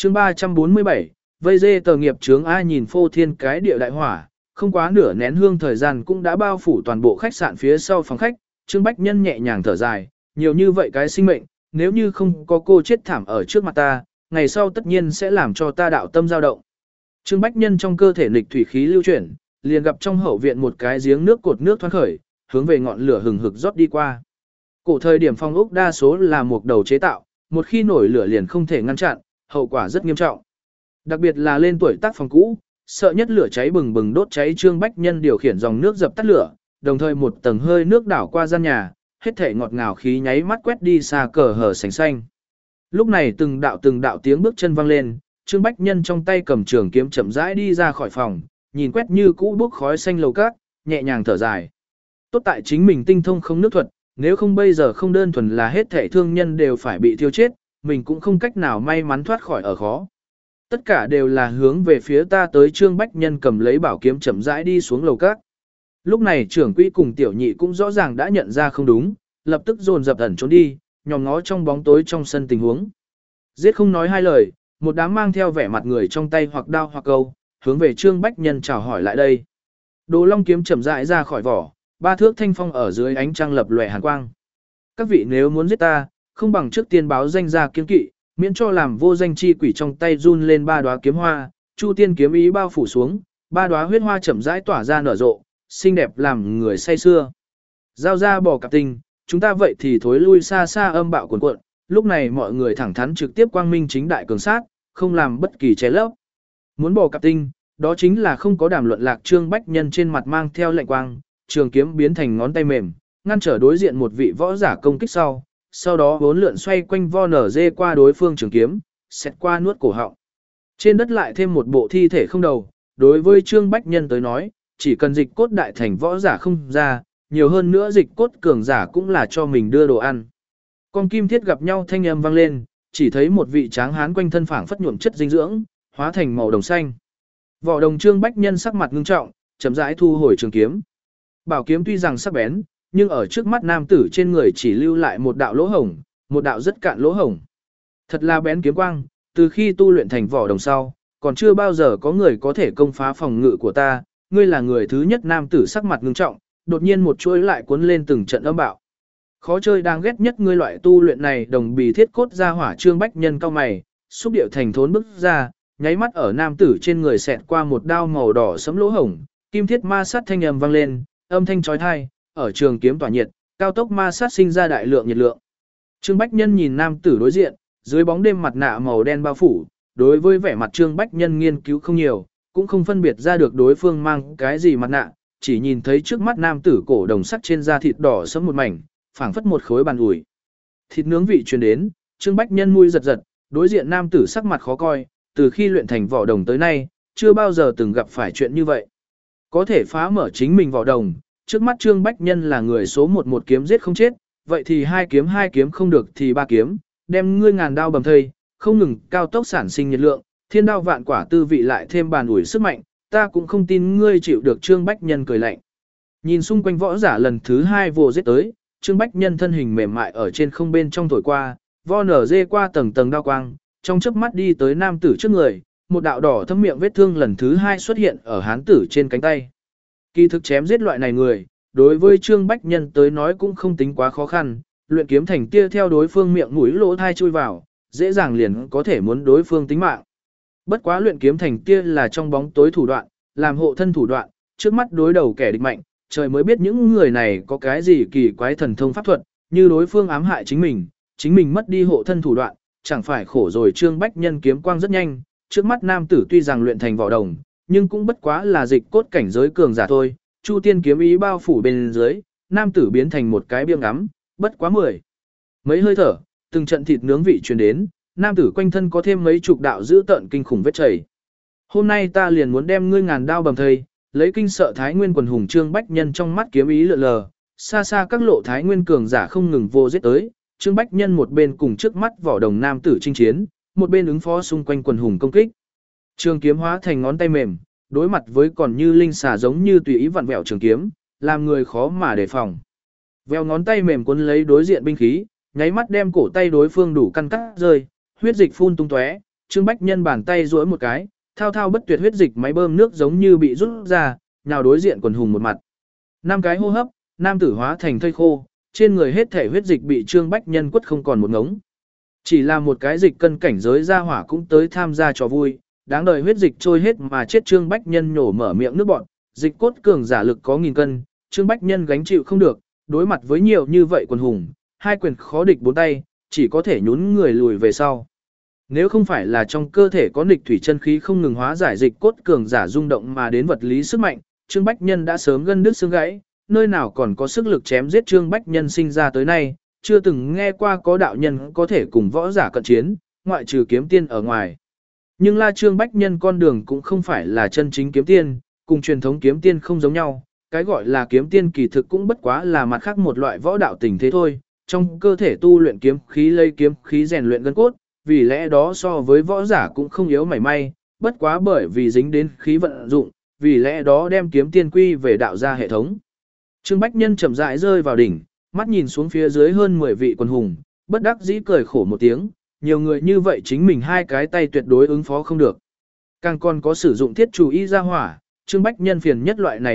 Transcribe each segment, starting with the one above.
chương 347, vây dê tờ nghiệp chướng ai nhìn phô thiên cái địa đại hỏa, không quá nửa nén hương thời gian cũng đã bao phủ toàn bộ khách sạn phía sau phòng khách. Trương Bách Nhân nhẹ nhàng thở dài, nhiều như vậy cái sinh mệnh, nếu như không có cô chết thảm ở trước mặt ta, ngày sau tất nhiên sẽ làm cho ta đạo tâm dao động. Trương Bách Nhân trong cơ thể nghịch thủy khí lưu chuyển, liền gặp trong hậu viện một cái giếng nước cột nước thoáng khởi, hướng về ngọn lửa hừng hực rót đi qua. Cổ thời điểm phong ốc đa số là một đầu chế tạo, một khi nổi lửa liền không thể ngăn chặn, hậu quả rất nghiêm trọng. Đặc biệt là lên tuổi tác phòng cũ, sợ nhất lửa cháy bừng bừng đốt cháy. Trương Bách Nhân điều khiển dòng nước dập tắt lửa, đồng thời một tầng hơi nước đảo qua gian nhà, hết thể ngọt ngào khí nháy mắt quét đi xa cờ hở sành xanh. Lúc này từng đạo tiếng bước chân vang lên, Trương Bách Nhân trong tay cầm trường kiếm chậm rãi đi ra khỏi phòng, nhìn quét như cũ bốc khói xanh lầu cát, nhẹ nhàng thở dài. Tốt tại chính mình tinh thông không nước thuật, nếu không bây giờ không đơn thuần là hết thể thương nhân đều phải bị thiêu chết, mình cũng không cách nào may mắn thoát khỏi ở khó. Tất cả đều là hướng về phía ta tới. Trương Bách Nhân cầm lấy bảo kiếm chậm rãi đi xuống lầu cát. Lúc này trưởng quỹ cùng tiểu nhị cũng rõ ràng đã nhận ra không đúng, lập tức dồn dập ẩn trốn đi, nhòm ngó trong bóng tối trong sân tình huống. Giết không nói hai lời, một đám mang theo vẻ mặt người trong tay hoặc đao hoặc câu, hướng về Trương Bách Nhân chào hỏi lại đây. Đồ Long kiếm chậm rãi ra khỏi vỏ, 3 thước thanh phong ở dưới ánh trăng lập lòe hàn quang. Các vị nếu muốn giết ta, không bằng trước tiên báo danh ra kiên kỵ, miễn cho làm vô danh chi quỷ. Trong tay run lên 3 đóa kiếm hoa, Chu tiên kiếm ý bao phủ xuống, 3 đóa huyết hoa chậm rãi tỏa ra nở rộ, xinh đẹp làm người say xưa. Giao ra bỏ cặp tình, chúng ta vậy thì thối lui xa xa. Âm bạo cuồn cuộn, lúc này mọi người thẳng thắn trực tiếp quang minh chính đại cường sát, không làm bất kỳ che lấp. Muốn bỏ cặp tinh, đó chính là không có đàm luận lạc. Trương Bách Nhân trên mặt mang theo lạnh quang, trường kiếm biến thành ngón tay mềm, ngăn trở đối diện một vị võ giả công kích sau đó vốn lượn xoay quanh vo nở dê qua đối phương trường kiếm, xẹt qua nuốt cổ họng. Trên đất lại thêm một bộ thi thể không đầu, đối với Trương Bách Nhân tới nói, chỉ cần dịch cốt đại thành võ giả không ra, nhiều hơn nữa dịch cốt cường giả cũng là cho mình đưa đồ ăn. Con kim thiết gặp nhau thanh âm vang lên, chỉ thấy một vị tráng hán quanh thân phảng phất nhuộm chất dinh dưỡng, hóa thành màu đồng xanh. Vỏ đồng. Trương Bách Nhân sắc mặt ngưng trọng, chậm rãi thu hồi trường kiếm. Bảo kiếm tuy rằng sắc bén, nhưng ở trước mắt nam tử trên người chỉ lưu lại một đạo lỗ hổng, một đạo rất cạn lỗ hổng. Thật là bén kiếm quang, từ khi tu luyện thành vỏ đồng sau, còn chưa bao giờ có người có thể công phá phòng ngự của ta, ngươi là người thứ nhất. Nam tử sắc mặt ngưng trọng, đột nhiên một chuỗi lại cuốn lên từng trận âm bạo. Khó chơi đang ghét nhất ngươi loại tu luyện này đồng bì thiết cốt ra hỏa. Trương Bách Nhân cau mày, xúc điệu thành thốn bước ra, nháy mắt ở nam tử trên người xẹt qua một đao màu đỏ sẫm lỗ hổng, kim thiết ma sát thanh âm vang lên, âm thanh chói tai, ở trường kiếm tỏa nhiệt, cao tốc ma sát sinh ra đại lượng nhiệt lượng. Trương Bách Nhân nhìn nam tử đối diện, dưới bóng đêm mặt nạ màu đen bao phủ, đối với vẻ mặt Trương Bách Nhân nghiên cứu không nhiều, cũng không phân biệt ra được đối phương mang cái gì mặt nạ, chỉ nhìn thấy trước mắt nam tử cổ đồng sắt trên da thịt đỏ sẫm một mảnh, phảng phất một khối bàn ủi. Thịt nướng vị truyền đến, Trương Bách Nhân mũi giật giật, đối diện nam tử sắc mặt khó coi, từ khi luyện thành vỏ đồng tới nay, chưa bao giờ từng gặp phải chuyện như vậy. Có thể phá mở chính mình vỏ đồng, trước mắt Trương Bách Nhân là người số 1 kiếm giết không chết, vậy thì hai kiếm không được thì 3 kiếm, đem ngươi ngàn đao bầm thây, không ngừng cao tốc sản sinh nhiệt lượng, thiên đao vạn quả tư vị lại thêm bàn ủi sức mạnh, ta cũng không tin ngươi chịu được. Trương Bách Nhân cười lạnh. Nhìn xung quanh võ giả lần thứ 2 vồ giết tới, Trương Bách Nhân thân hình mềm mại ở trên không bên trong thổi qua, vo nở dê qua tầng tầng đao quang, trong chớp mắt đi tới nam tử trước người, một đạo đỏ thâm miệng vết thương lần thứ 2 xuất hiện ở hán tử trên cánh tay. Kỳ thực chém giết loại này người, đối với Trương Bách Nhân tới nói cũng không tính quá khó khăn, luyện kiếm thành tia theo đối phương miệng mũi lỗ thai chui vào, dễ dàng liền có thể muốn đối phương tính mạng. Bất quá luyện kiếm thành tia là trong bóng tối thủ đoạn, làm hộ thân thủ đoạn, trước mắt đối đầu kẻ địch mạnh, trời mới biết những người này có cái gì kỳ quái thần thông pháp thuật, như đối phương ám hại chính mình mất đi hộ thân thủ đoạn, chẳng phải khổ rồi. Trương Bách Nhân kiếm quang rất nhanh, trước mắt nam tử tuy rằng luyện thành vỏ đồng, nhưng cũng bất quá là dịch cốt cảnh giới cường giả thôi. Chu tiên kiếm ý bao phủ bên dưới, nam tử biến thành một cái biếng ngắm, bất quá 10 mấy hơi thở, từng trận thịt nướng vị truyền đến, nam tử quanh thân có thêm mấy chục đạo dữ tợn kinh khủng vết chảy. Hôm nay ta liền muốn đem ngươi ngàn đao bầm thây, lấy kinh sợ Thái Nguyên quần hùng. Trương Bách Nhân trong mắt kiếm ý lượn lờ, xa xa các lộ Thái Nguyên cường giả không ngừng vô giết tới, Trương Bách Nhân một bên cùng trước mắt vỏ đồng nam tử chinh chiến, một bên ứng phó xung quanh quần hùng công kích. Trường kiếm hóa thành ngón tay mềm, đối mặt với còn như linh xà giống như tùy ý vặn vẹo trường kiếm, làm người khó mà đề phòng. Vèo ngón tay mềm cuốn lấy đối diện binh khí, nháy mắt đem cổ tay đối phương đủ căn cắt rơi, huyết dịch phun tung tóe, Trương Bách Nhân bàn tay duỗi một cái, thao thao bất tuyệt huyết dịch máy bơm nước giống như bị rút ra, nhào đối diện quần hùng một mặt. 5 cái hô hấp, nam tử hóa thành thây khô, trên người hết thể huyết dịch bị Trương Bách Nhân quất không còn một ngống. Chỉ là một cái dịch cân cảnh giới ra hỏa cũng tới tham gia trò vui, đáng đời huyết dịch trôi hết mà chết. Trương Bách Nhân nhổ mở miệng nước bọn, dịch cốt cường giả lực có 1000 cân, Trương Bách Nhân gánh chịu không được, đối mặt với nhiều như vậy quần hùng, hai quyền khó địch bốn tay, chỉ có thể nhún người lùi về sau. Nếu không phải là trong cơ thể có nghịch thủy chân khí không ngừng hóa giải dịch cốt cường giả rung động mà đến vật lý sức mạnh, Trương Bách Nhân đã sớm gân đứt xương gãy, nơi nào còn có sức lực chém giết. Trương Bách Nhân sinh ra tới nay, chưa từng nghe qua có đạo nhân có thể cùng võ giả cận chiến, ngoại trừ kiếm tiên ở ngoài. Nhưng là Trương Bách Nhân con đường cũng không phải là chân chính kiếm tiên, cùng truyền thống kiếm tiên không giống nhau, cái gọi là kiếm tiên kỳ thực cũng bất quá là mặt khác một loại võ đạo tình thế thôi, trong cơ thể tu luyện kiếm khí lấy kiếm khí rèn luyện gân cốt, vì lẽ đó so với võ giả cũng không yếu mảy may, bất quá bởi vì dính đến khí vận dụng, vì lẽ đó đem kiếm tiên quy về đạo gia hệ thống. Trương Bách Nhân chậm rãi rơi vào đỉnh, mắt nhìn xuống phía dưới hơn 10 vị quân hùng, bất đắc dĩ cười khổ một tiếng, nhiều người như vậy chính mình hai cái tay tuyệt đối ứng phó không được. Càng còn có sử dụng thiết chủ y ra hỏa, Trương Bách Nhân phiền nhất loại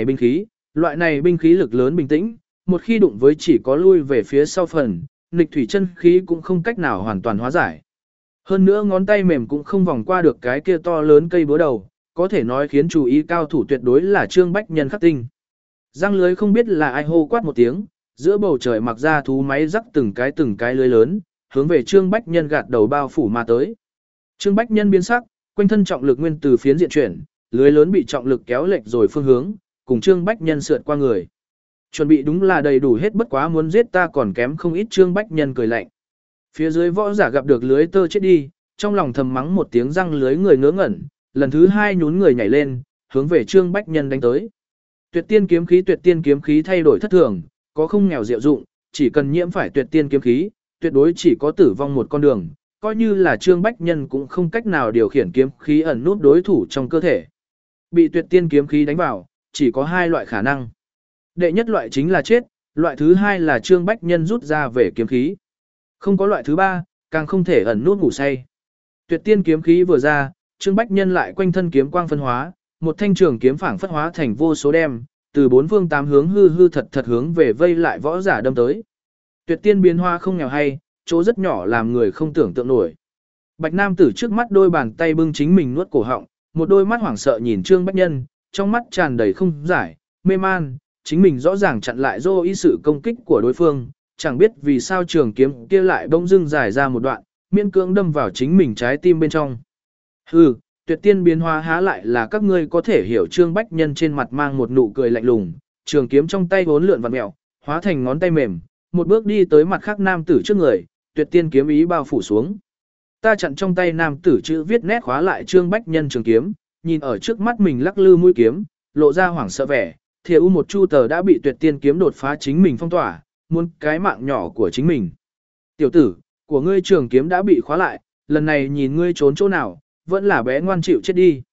này binh khí lực lớn bình tĩnh, một khi đụng với chỉ có lui về phía sau phần, nghịch thủy chân khí cũng không cách nào hoàn toàn hóa giải. Hơn nữa ngón tay mềm cũng không vòng qua được cái kia to lớn cây búa đầu, có thể nói khiến chủ y cao thủ tuyệt đối là Trương Bách Nhân khắc tinh. Răng lưới không biết là ai hô quát một tiếng, giữa bầu trời mặc ra thú máy rắc từng cái lưới lớn, hướng về Trương Bách Nhân gạt đầu bao phủ mà tới. Trương Bách Nhân biến sắc, quanh thân trọng lực nguyên từ phiến diện chuyển, lưới lớn bị trọng lực kéo lệch rồi phương hướng, cùng Trương Bách Nhân sượt qua người. Chuẩn bị đúng là đầy đủ hết, bất quá muốn giết ta còn kém không ít. Trương Bách Nhân cười lạnh. Phía dưới võ giả gặp được lưới tơ chết đi, trong lòng thầm mắng một tiếng, răng lưới người ngớ ngẩn, lần thứ hai nhún người nhảy lên, hướng về Trương Bách Nhân đánh tới. Tuyệt tiên kiếm khí thay đổi thất thường, có không nghèo diệu dụng, chỉ cần nhiễm phải tuyệt tiên kiếm khí, tuyệt đối chỉ có tử vong một con đường, coi như là Trương Bách Nhân cũng không cách nào điều khiển kiếm khí ẩn nút đối thủ trong cơ thể. Bị tuyệt tiên kiếm khí đánh vào, chỉ có hai loại khả năng. Đệ nhất loại chính là chết, loại thứ hai là Trương Bách Nhân rút ra về kiếm khí. Không có loại thứ ba, càng không thể ẩn nút ngủ say. Tuyệt tiên kiếm khí vừa ra, Trương Bách Nhân lại quanh thân kiếm quang phân hóa, một thanh trường kiếm phảng phất hóa thành vô số đem, từ bốn phương tám hướng hư thật hướng về vây lại võ giả đâm tới. Tuyệt tiên biến hóa không nghèo hay, chỗ rất nhỏ làm người không tưởng tượng nổi. Bạch nam tử trước mắt đôi bàn tay bưng chính mình nuốt cổ họng, một đôi mắt hoảng sợ nhìn Trương Bách Nhân, trong mắt tràn đầy không giải, mê man, chính mình rõ ràng chặn lại dô ý sự công kích của đối phương, chẳng biết vì sao trường kiếm kia lại bỗng dưng dài ra một đoạn, miễn cưỡng đâm vào chính mình trái tim bên trong. Hừ, tuyệt tiên biến hóa há lại là các ngươi có thể hiểu. Trương Bách Nhân trên mặt mang một nụ cười lạnh lùng, trường kiếm trong tay vốn lượn vặn mèo, hóa thành ngón tay mềm, một bước đi tới mặt khác nam tử trước người, tuyệt tiên kiếm ý bao phủ xuống. Ta chặn trong tay nam tử chữ viết nét khóa lại Trương Bách Nhân trường kiếm, nhìn ở trước mắt mình lắc lư mũi kiếm, lộ ra hoảng sợ vẻ, thiểu một chu tờ đã bị tuyệt tiên kiếm đột phá chính mình phong tỏa, muốn cái mạng nhỏ của chính mình. Tiểu tử, của ngươi trường kiếm đã bị khóa lại, lần này nhìn ngươi trốn chỗ nào, vẫn là bé ngoan chịu chết đi.